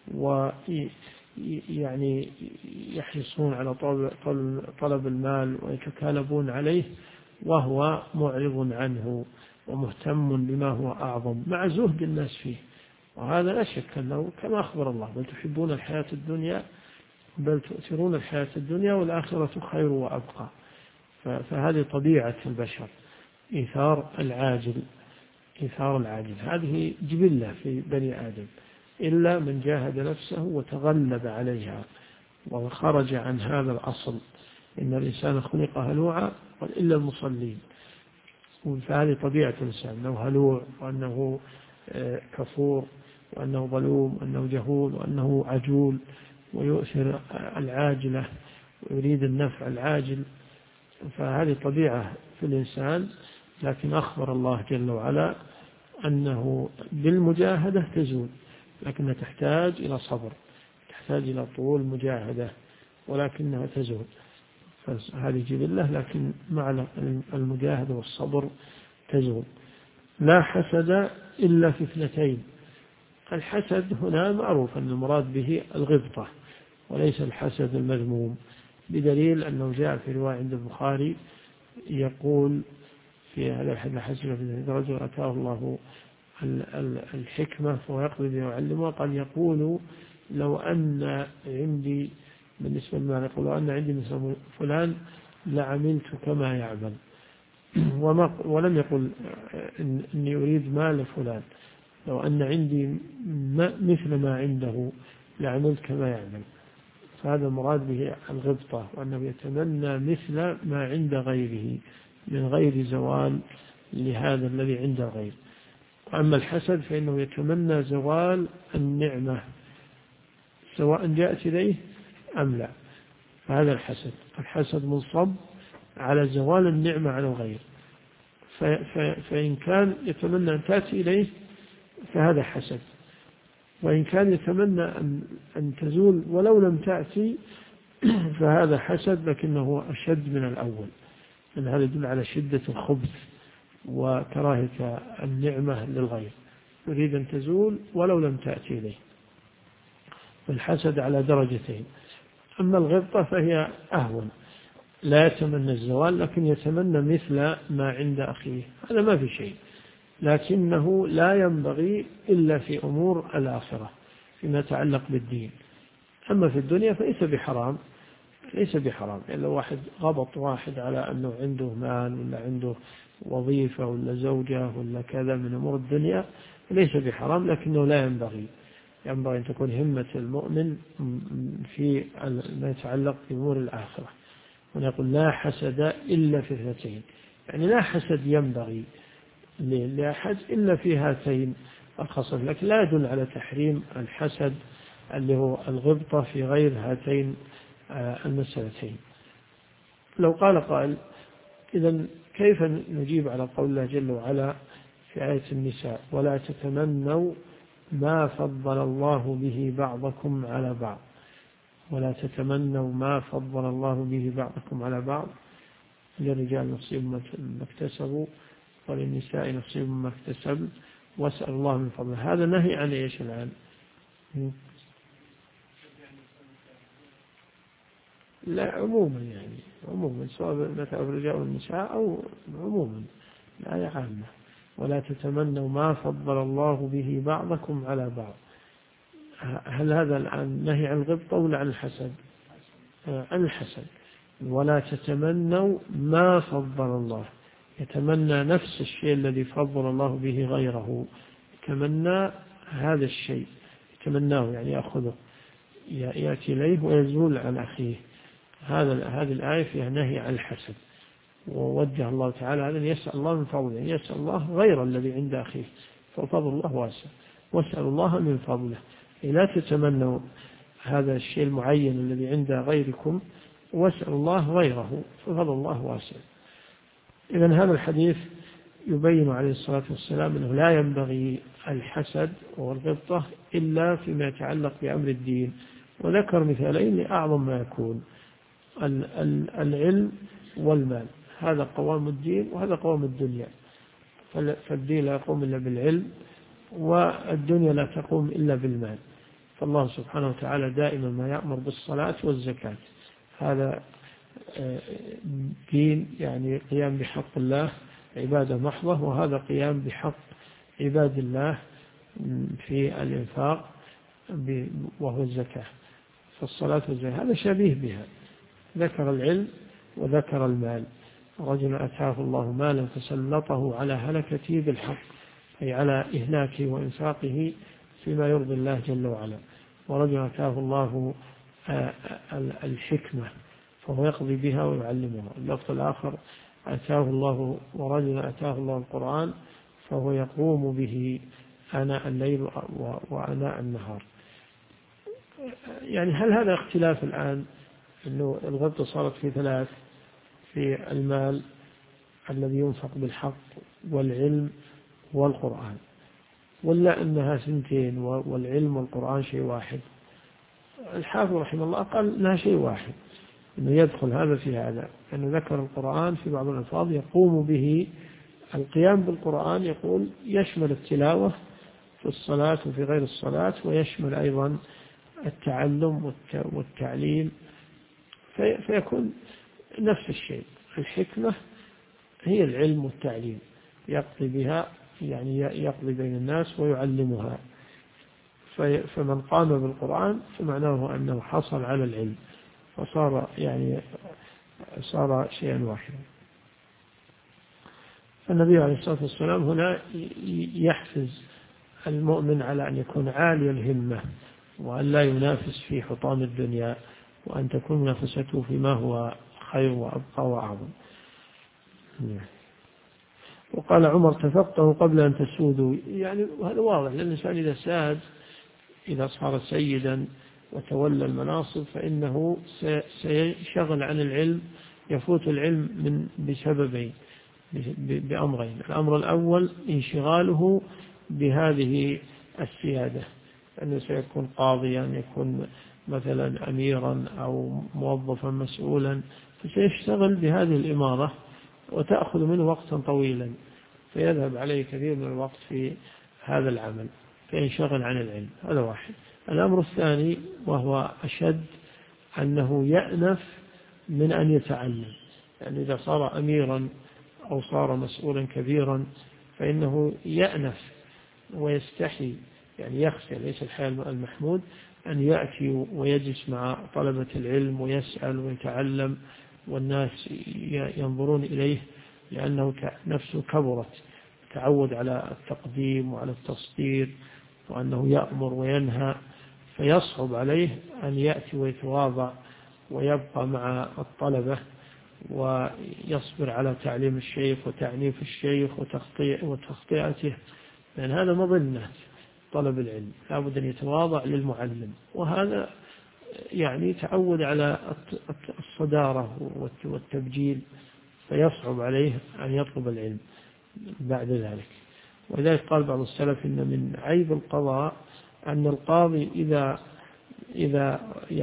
ويعني يحرصون على طلب المال ويتكالبون عليه، وهو معرض عنه ومهتم بما هو أعظم مع زهد الناس فيه. وهذا لا شك أنه كما أخبر الله: بل تحبون الحياة الدنيا بل تؤثرون الحياة الدنيا والآخرة خير وأبقى. فهذه طبيعة البشر، إيثار العاجل. هذه جبلة في بني آدم، إلا من جاهد نفسه وتغلب عليها وخرج عن هذا الأصل: إن الإنسان خلق هلوعا إلا المصلين. فهذه طبيعة الإنسان، أنه هلوع، وأنه كفور، وأنه ظلوم، وأنه جهول، وأنه عجول، ويؤثر العاجلة ويريد النفع العاجل. فهذه طبيعة في الإنسان، لكن أخبر الله جل وعلا أنه بالمجاهدة تزول، لكنها تحتاج إلى صبر، تحتاج إلى طول مجاهدة، ولكنها تزول. فهذه جبلة، لكن مع المجاهدة والصبر تزول. لا حسد إلا في اثنتين. الحسد هنا معروف أن المراد به الغبطة، وليس الحسد المذموم، بدليل أنه جاء في رواية عند البخاري يقول في هذا الحديث: حسد في رجل أتاه الله الحكمة فهو يقضي بها ويعلمها. قال: يقول لو أن عندي، بالنسبة لما يقول: لو أن عندي مثل فلان لعملت كما يعمل. ولم يقل إني يريد مال فلان: لو أن عندي مثل ما عنده لعملت كما يعمل. فهذا المراد به الغبطة، وأنه يتمنى مثل ما عند غيره من غير زوال لهذا الذي عند غيره. أما الحسد فإنه يتمنى زوال النعمة سواء جاءت إليه أم لا. فهذا الحسد منصب على زوال النعمة على الغير. فإن كان يتمنى أن تأتي إليه فهذا حسد، وإن كان يتمنى أن تزول ولو لم تأتي فهذا حسد، لكنه أشد من الأول، لأن هذا يدل على شدة الخبث وكراهة النعمة للغير، يريد أن تزول ولو لم تأتي إليه. فالحسد على درجتين. أما الغبطة فهي أهون، لا يتمنى الزوال لكن يتمنى مثل ما عند أخيه، هذا ما في شيء، لكنه لا ينبغي إلا في أمور الآخرة فيما يتعلق بالدين. أما في الدنيا فليس بحرام، يعني لو واحد غبط واحد على أنه عنده مال ولا عنده وظيفة ولا زوجة ولا كذا من أمور الدنيا ليس بحرام، لكنه لا ينبغي أن تكون همة المؤمن في ما يتعلق بأمور الآخرة. ونقول: لا حسد إلا في اثنتين، يعني لا حسد ينبغي لأحد إلا في هاتين الخصال، لكن لا يدل على تحريم الحسد اللي هو الغبطة في غير هاتين المسألتين. لو قال قائل: إذن كيف نجيب على قول الله جل وعلا في آية النساء: ولا تتمنوا ما فضل الله به بعضكم على بعض؟ ولا تتمنوا ما فضل الله به بعضكم على بعض، للرجال نصيب ما اكتسبوا وللنساء نصيب ما اكتسب واسأل الله من فضله. هذا نهي عن ايش الآن؟ لا، عموما، يعني عموما سواء مثل الرجال والنساء أو عموما، لا عامة. ولا تتمنوا ما فضل الله به بعضكم على بعض. هل هذا الآن نهي عن الغبطة ولا عن الحسد؟ عن الحسد. ولا تتمنوا ما فضل الله، يتمنى نفس الشيء الذي فضل الله به غيره، يتمنى هذا الشيء، يتمناه يعني يأخذه، يأتي إليه ويزول عن أخيه. هذه الآية فيها نهي عن الحسد، ووجه الله تعالى هذا يسأل الله من فضله، يسأل الله غير الذي عند أخيه، ففضل الله واسع، واسأل الله من فضله. لا تتمنوا هذا الشيء المعين الذي عند غيركم، واسأل الله غيره، ففضل الله واسع. إذن هذا الحديث يبين عليه الصلاة والسلام أنه لا ينبغي الحسد والغبطة إلا فيما يتعلق بأمر الدين، وذكر مثالين لأعظم ما يكون: العلم والمال، هذا قوام الدين وهذا قوام الدنيا، فالدين لا يقوم إلا بالعلم، والدنيا لا تقوم إلا بالمال. فالله سبحانه وتعالى دائما ما يأمر بالصلاة والزكاة، هذا دين يعني قيام بحق الله، عبادة محضة، وهذا قيام بحق عباد الله في الإنفاق وهو الزكاة. فالصلاة والزكاة هذا شبيه بها، ذكر العلم وذكر المال. رجل أتاه الله مالا فسلطه على هلكته بالحق، أي على إهلاكه وإنفاقه فيما يرضي الله جل وعلا. ورجل أتاه الله الحكمة فهو يقضي بها ويعلمها. اللفظ الآخر ورجل أتاه الله القرآن فهو يقوم به آناء الليل وآناء النهار. يعني هل هذا اختلاف الآن أنه الغبطة صارت في ثلاث: في المال الذي ينفق بالحق والعلم والقرآن، ولا أنها سنتين والعلم والقرآن شيء واحد؟ الحافظ رحمه الله قال لا، شيء واحد، أنه يدخل هذا في هذا، أنه ذكر القرآن في بعض الألفاظ يقوم به. القيام بالقرآن يقول يشمل التلاوة في الصلاة وفي غير الصلاة، ويشمل أيضا التعلم والتعليم، فيكون نفس الشيء. الحكمة هي العلم والتعليم، يقضي بها يعني يقضي بين الناس ويعلمها. فمن قام بالقرآن فمعناه أنه حصل على العلم، فصار صار شيئا واحدا. فالنبي عليه الصلاة والسلام هنا يحفز المؤمن على أن يكون عالي الهمة، وأن لا ينافس في حطام الدنيا، وأن تكون منافسته فيما هو خير وأبقى وأعظم. وقال عمر: تفقهوا قبل أن تسودوا. يعني هذا واضح، لأن الإنسان إذا ساد، إذا صار سيدا وتولى المناصب، فإنه سيشغل عن العلم، يفوت العلم بسببين، بأمرين: الأمر الأول انشغاله بهذه السيادة، أنه سيكون قاضيا، يكون مثلا أميرا أو موظفا مسؤولا، فسيشتغل بهذه الإمارة وتأخذ منه وقتا طويلا، فيذهب عليه كثير من الوقت في هذا العمل، فينشغل عن العلم. هذا واحد. الأمر الثاني وهو أشد، أنه يأنف من أن يتعلم. يعني إذا صار أميرا أو صار مسؤولا كبيرا فإنه يأنف ويستحي، يعني يخشى، ليس الحال المحمود أن يأتي ويجلس مع طلبة العلم ويسأل ويتعلم والناس ينظرون إليه، لأنه نفسه كبرت، تعود على التقديم وعلى التصدير، وأنه يأمر وينهى، فيصعب عليه أن يأتي ويتواضع ويبقى مع الطلبة ويصبر على تعليم الشيخ وتعنيف الشيخ وتخطئته، لأن هذا مظنة طلب العلم، لابد أن يتواضع للمعلم. وهذا يعني تعود على الصدارة والتبجيل، فيصعب عليه أن يطلب العلم بعد ذلك. ولذلك قال بعض السلف: إن من عيب القضاء أن القاضي إذا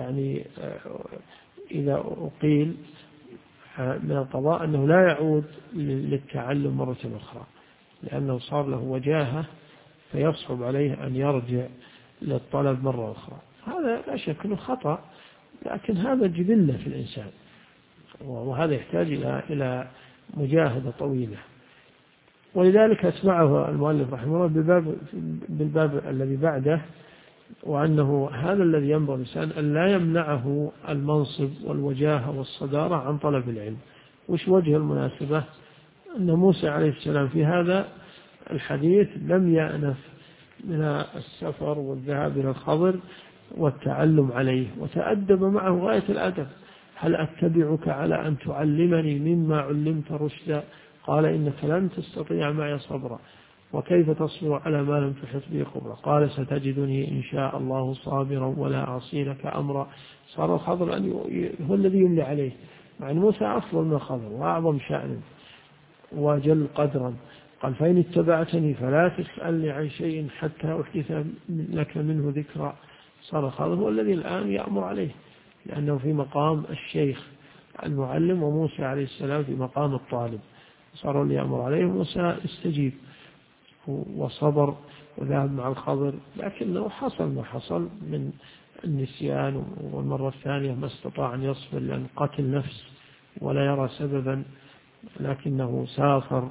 أقيل من القضاء أنه لا يعود للتعلم مرة أخرى، لأنه صار له وجاهة، فيصعب عليه أن يرجع للطلب مرة أخرى. هذا لا شك أنه خطأ، لكن هذا جبلة في الإنسان، وهذا يحتاج إلى مجاهدة طويلة. ولذلك أسمعه المؤلف رحمه الله بالباب الذي بعده، وأنه هذا الذي ينبغي الإنسان أن لا يمنعه المنصب والوجاهة والصدارة عن طلب العلم. وش وجه المناسبة؟ أن موسى عليه السلام في هذا الحديث لم يأنف من السفر والذهاب إلى الخضر والتعلم عليه، وتأدب معه غاية الأدب: هل أتبعك على أن تعلمني مما علمت رشدا؟ قال: إنك لن تستطيع معي صبرا، وكيف تصبر على ما لم تحط به خبرا؟ قال: ستجدني إن شاء الله صابرا ولا أعصي لك أمرا. صار الخضر هو الذي يملي عليه، مع أن موسى أفضل من الخضر وأعظم شأنا، وجل قدرا. قال فإن اتبعتني فلا تسألني عن شيء حتى أحدث لك منه ذكرى. صار الخضر هو الذي الآن يأمر عليه، لأنه في مقام الشيخ المعلم، وموسى عليه السلام في مقام الطالب، صار اللي يأمر عليه. موسى استجيب وصبر وذهب مع الخضر، لكنه حصل ما حصل من النسيان، والمرة الثانية ما استطاع أن يصبر لأن قتل نفس ولا يرى سببا، لكنه سافر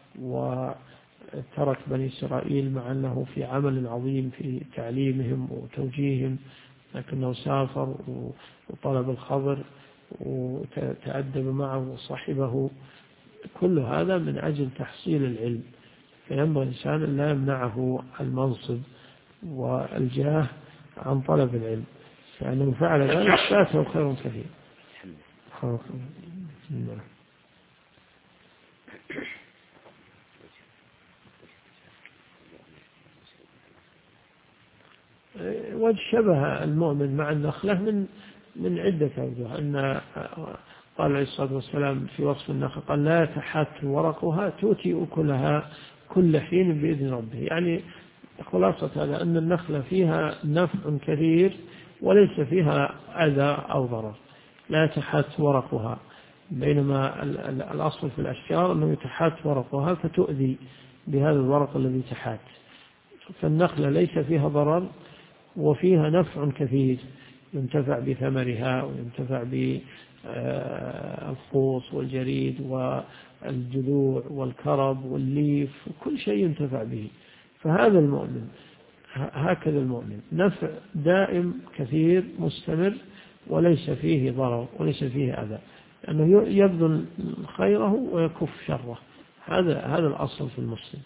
وترك بني إسرائيل مع أنه في عمل عظيم في تعليمهم وتوجيههم، لكنه سافر وطلب الخضر وتأدب معه وصحبه. كل هذا من أجل تحصيل العلم، فينبغي الإنسان أن لا يمنعه المنصب والجاه عن طلب العلم، فإنه فعل ذلك فاته خير كثير. وشبه المؤمن مع النخلة من عدة أوجه. أن قال عليه الصلاة والسلام في وصف النخلة قال لا تحات ورقها تؤتي أكلها كل حين بإذن ربه. يعني خلاصة هذا أن النخلة فيها نفع كثير وليس فيها أذى أو ضرر، لا تحات ورقها، بينما الأصل في الأشجار أنه يتحات ورقها فتؤذي بهذا الورق الذي تحات. فالنخلة ليس فيها ضرر وفيها نفع كثير، ينتفع بثمرها وينتفع بالخوص والجريد والجذوع والكرب والليف وكل شيء ينتفع به. فهذا المؤمن هكذا المؤمن نفع دائم كثير مستمر وليس فيه ضرر وليس فيه أذى، لأنه يبذل خيره ويكف شره. هذا الأصل في المسلم.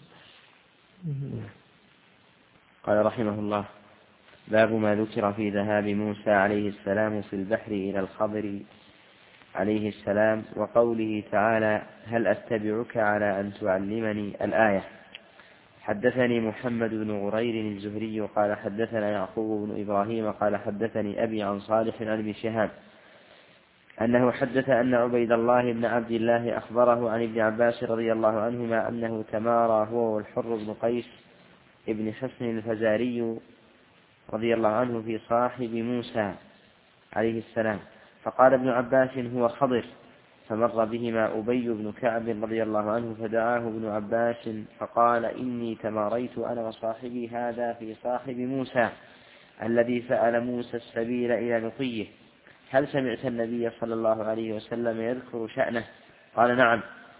قال رحمه الله: باب ما ذكر في ذهاب موسى عليه السلام في البحر إلى الخضر عليه السلام وقوله تعالى: هل أتبعك على أن تعلمني الآية. حدثني محمد بن غرير الزهري قال حدثنا يعقوب بن إبراهيم قال حدثني أبي عن صالح عن ابن شهاب أنه حدث أن عبيد الله بن عبد الله أخبره عن ابن عباس رضي الله عنهما أنه تمارى هو والحر بن قيس ابن حصن الفزاري رضي الله عنه في صاحب موسى عليه السلام، فقال ابن عباس: هو خضر. فمر بهما أبي بن كعب رضي الله عنه فدعاه ابن عباس فقال: إني تماريت أنا وصاحبي هذا في صاحب موسى الذي سأل موسى السبيل إلى نقيه، هل سمعت النبي صلى الله عليه وسلم يذكر شأنه؟ قال: نعم،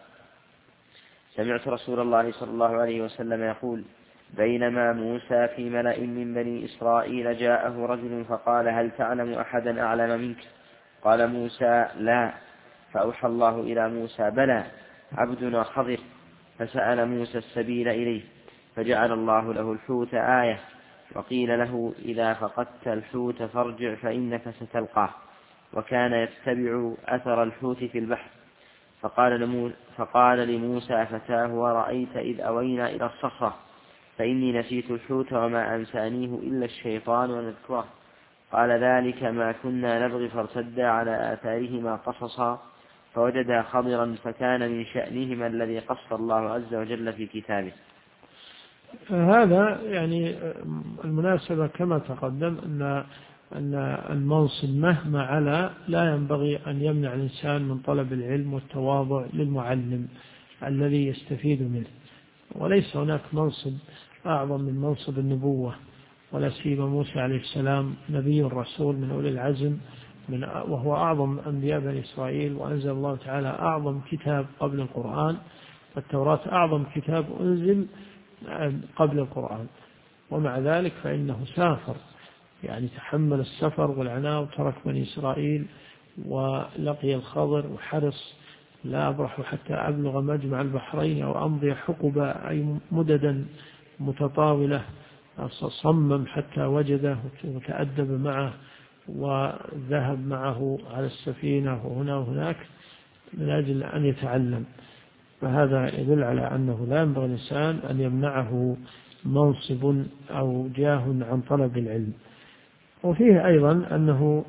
سمعت رسول الله صلى الله عليه وسلم يقول: بينما موسى في ملأ من بني إسرائيل جاءه رجل فقال: هل تعلم أحدا أعلم منك؟ قال موسى: لا. فأوحى الله إلى موسى: بلى، عبدنا خضر. فسأل موسى السبيل إليه فجعل الله له الحوت آية، وقيل له: إذا فقدت الحوت فارجع فإنك ستلقاه. وكان يتبع أثر الحوت في البحر. فقال لموسى فتاه: ورأيت إذ أوينا إلى الصخرة فإني نسيت الحوت وما أنسانيه إلا الشيطان ونذكره. قال: ذلك ما كنا نبغي. فارتدا على آثارهما قصصا فوجدا خضرا فكان من شأنهما الذي قص الله عز وجل في كتابه. هذا يعني المناسبة كما تقدم أن المنصب مهما علا لا ينبغي أن يمنع الإنسان من طلب العلم والتواضع للمعلم الذي يستفيد منه. وليس هناك منصب أعظم من منصب النبوة، ولا سيما موسى عليه السلام نبي رسول من أولي العزم وهو أعظم أنبياء بني إسرائيل، وأنزل الله تعالى أعظم كتاب قبل القرآن، والتوراة أعظم كتاب أنزل قبل القرآن، ومع ذلك فإنه سافر، يعني تحمل السفر والعناء وترك بني إسرائيل ولقي الخضر وحرص: لا أبرح حتى أبلغ مجمع البحرين أو أمضي حقبة، أي مددا متطاولة. صمم حتى وجده وتأدب معه وذهب معه على السفينة وهنا وهناك من أجل أن يتعلم. فهذا يدل على أنه لا ينبغي الإنسان أن يمنعه منصب أو جاه عن طلب العلم. وفيه أيضا أنه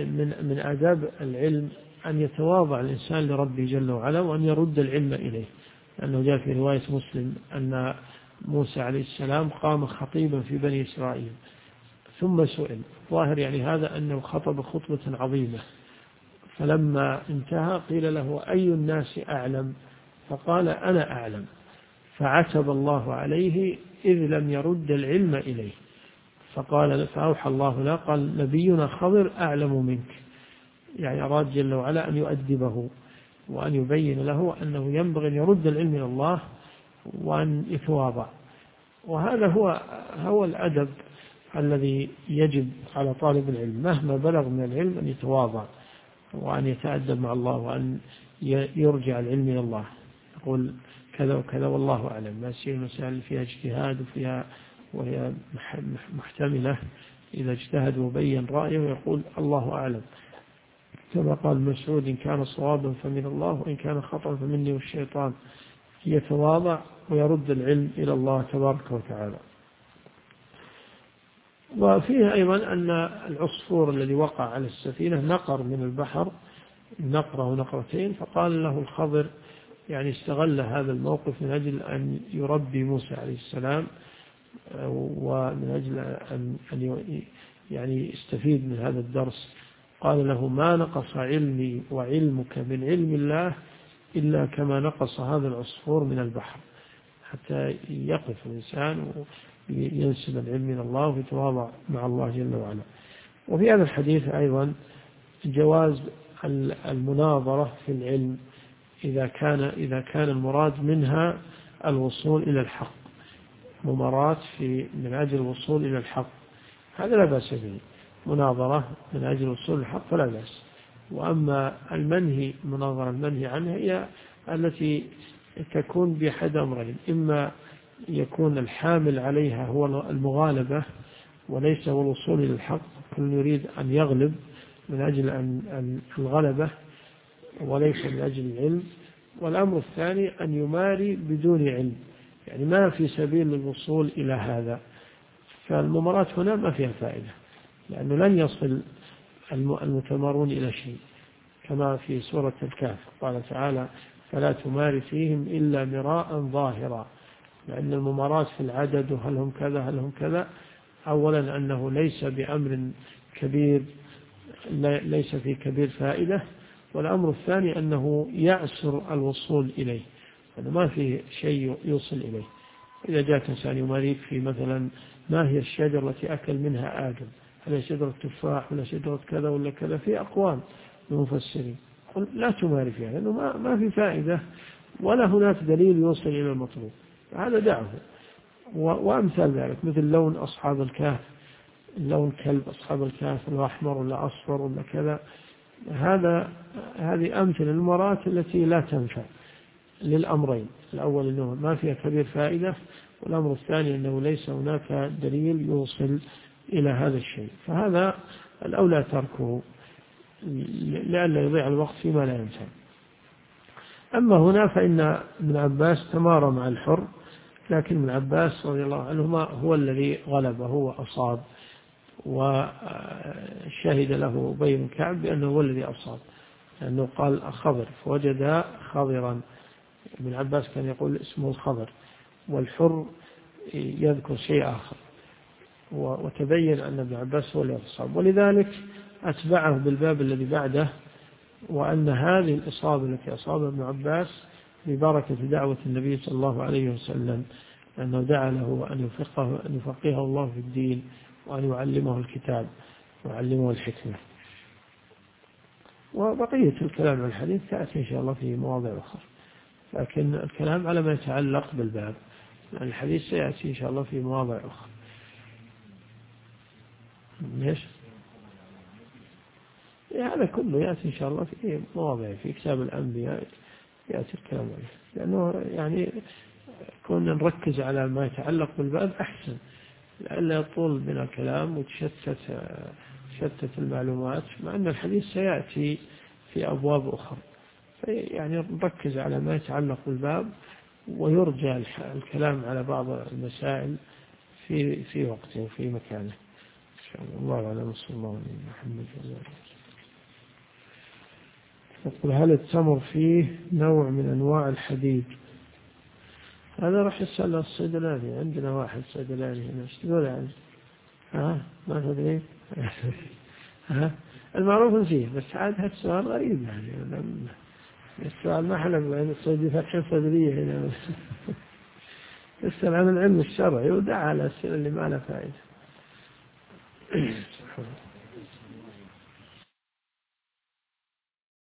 من آداب العلم أن يتواضع الإنسان لربه جل وعلا وأن يرد العلم إليه، أنه جاء في رواية مسلم أن موسى عليه السلام قام خطيبا في بني إسرائيل ثم سئل، ظاهر يعني هذا أنه خطب خطبة عظيمة، فلما انتهى قيل له أي الناس أعلم؟ فقال أنا أعلم، فعتب الله عليه إذ لم يرد العلم إليه، فأوحى الله له قال نبينا خضر أعلم منك، يعني أراد جل وعلا أن يؤدبه وأن يبين له أنه ينبغي أن يرد العلم إلى الله وأن يتواضع. وهذا هو الأدب الذي يجب على طالب العلم مهما بلغ من العلم، أن يتواضع وأن يتأدب مع الله وأن يرجع العلم إلى الله، يقول كذا وكذا والله أعلم، ما يصير مسائل فيها اجتهاد وهي محتملة، إذا اجتهد وبين رأيه يقول الله أعلم، كما قال مسعود إن كان صوابا فمن الله وإن كان خطأ فمني والشيطان، يتواضع ويرد العلم إلى الله تبارك وتعالى. وفيه أيضا أن العصفور الذي وقع على السفينة نقر من البحر نقرة ونقرتين، فقال له الخضر، يعني استغل هذا الموقف من أجل أن يربي موسى عليه السلام، ومن أجل أن يعني يستفيد من هذا الدرس، قال له ما نقص علمي وعلمك من علم الله إلا كما نقص هذا العصفور من البحر، حتى يقف الإنسان وينسب العلم من الله ويتواضع مع الله جل وعلا. وفي هذا الحديث أيضا جواز المناظرة في العلم إذا كان المراد منها الوصول إلى الحق، ممارات من أجل الوصول إلى الحق، هذا لا بأس به، مناظرة من أجل الوصول إلى الحق فلا بأس. وأما المناظرة المنهي عنها هي التي تكون بأحد أمرين، إما يكون الحامل عليها هو المغالبة وليس هو الوصول إلى الحق، كل يريد أن يغلب من أجل الغلبة وليس من أجل العلم. والأمر الثاني أن يماري بدون علم، يعني ما في سبيل للوصول إلى هذا، فالممارات هنا ما فيها فائدة، لأنه لن يصل المتمارون إلى شيء، كما في سورة الكهف قال تعالى فلا تماري فيهم إلا مراء ظاهرا، لأن الممارات في العدد وهل هم كذا هل هم كذا، أولا أنه ليس بأمر كبير، ليس في كبير فائدة، والأمر الثاني أنه يعسر الوصول إليه، أنه ما في شيء يوصل إليه. إذا جاء إنسان يماريك في مثلا ما هي الشجرة التي أكل منها آدم، هل هي شجرة تفاح ولا شجرة كذا ولا كذا، في أقوال المفسرين، لا تماري فيها لأنه ما في فائدة ولا هناك دليل يوصل إلى المطلوب، هذا دعه. وأمثال ذلك مثل لون أصحاب الكهف، لون كلب أصحاب الكهف الأحمر ولا أصفر ولا كذا، هذه أمثلة المرات التي لا تنفع للأمرين، الأول أنه ما فيها كبير فائدة، والأمر الثاني أنه ليس هناك دليل يوصل إلى هذا الشيء، فهذا الأولى تركه لئلا يضيع الوقت فيما لا ينفع. أما هنا فإن ابن عباس تمارى مع الحر، لكن ابن عباس رضي الله عنهما هو الذي غلبه وأصاب، وشهد له أبي بن كعب بأنه هو الذي أصاب، لأنه قال خضر فوجد خضرا، ابن عباس كان يقول اسمه الخضر، والحر يذكر شيء آخر، وتبين أن ابن عباس هو الذي أصاب، ولذلك أتبعه بالباب الذي بعده، وأن هذه الإصابة التي أصابها ابن عباس ببركة دعوة النبي صلى الله عليه وسلم، أنه دعا له أن يفقهه الله في الدين وأن يعلمه الكتاب ويعلمه الحكمة. وبقية الكلام عن الحديث تأتي إن شاء الله في مواضع أخرى، لكن الكلام على ما يتعلق بالباب، يعني الحديث سيأتي إن شاء الله في مواضع أخرى. ليش؟ هذا كله يأتي إن شاء الله في مواضع، في كتاب الأنبياء يأتي الكلام عليه، لأنه يعني كنا نركز على ما يتعلق بالباب أحسن، لألا يطول بنا الكلام وتشتت المعلومات، مع أن الحديث سيأتي في أبواب أخرى، يعني نركز على ما يتعلق بالباب ويرجى الكلام على بعض المسائل في وقته وفي مكانه. الله أعلم، صلى الله عليه محمد وسلم. يقول هل التمر فيه نوع من أنواع الحديد هذا راح يسأل الصيدلاني، عندنا واحد صيدلاني هنا، ايش تقول عنه؟ ما تدري. المعروف فيه، بس عاد هالسؤال غريب يعني، السؤال ما حلم بين الصيدلية فتح صدرية هنا. يسأل عن العلم الشرعي ودعا على الأسئلة اللي ما لها فائدة.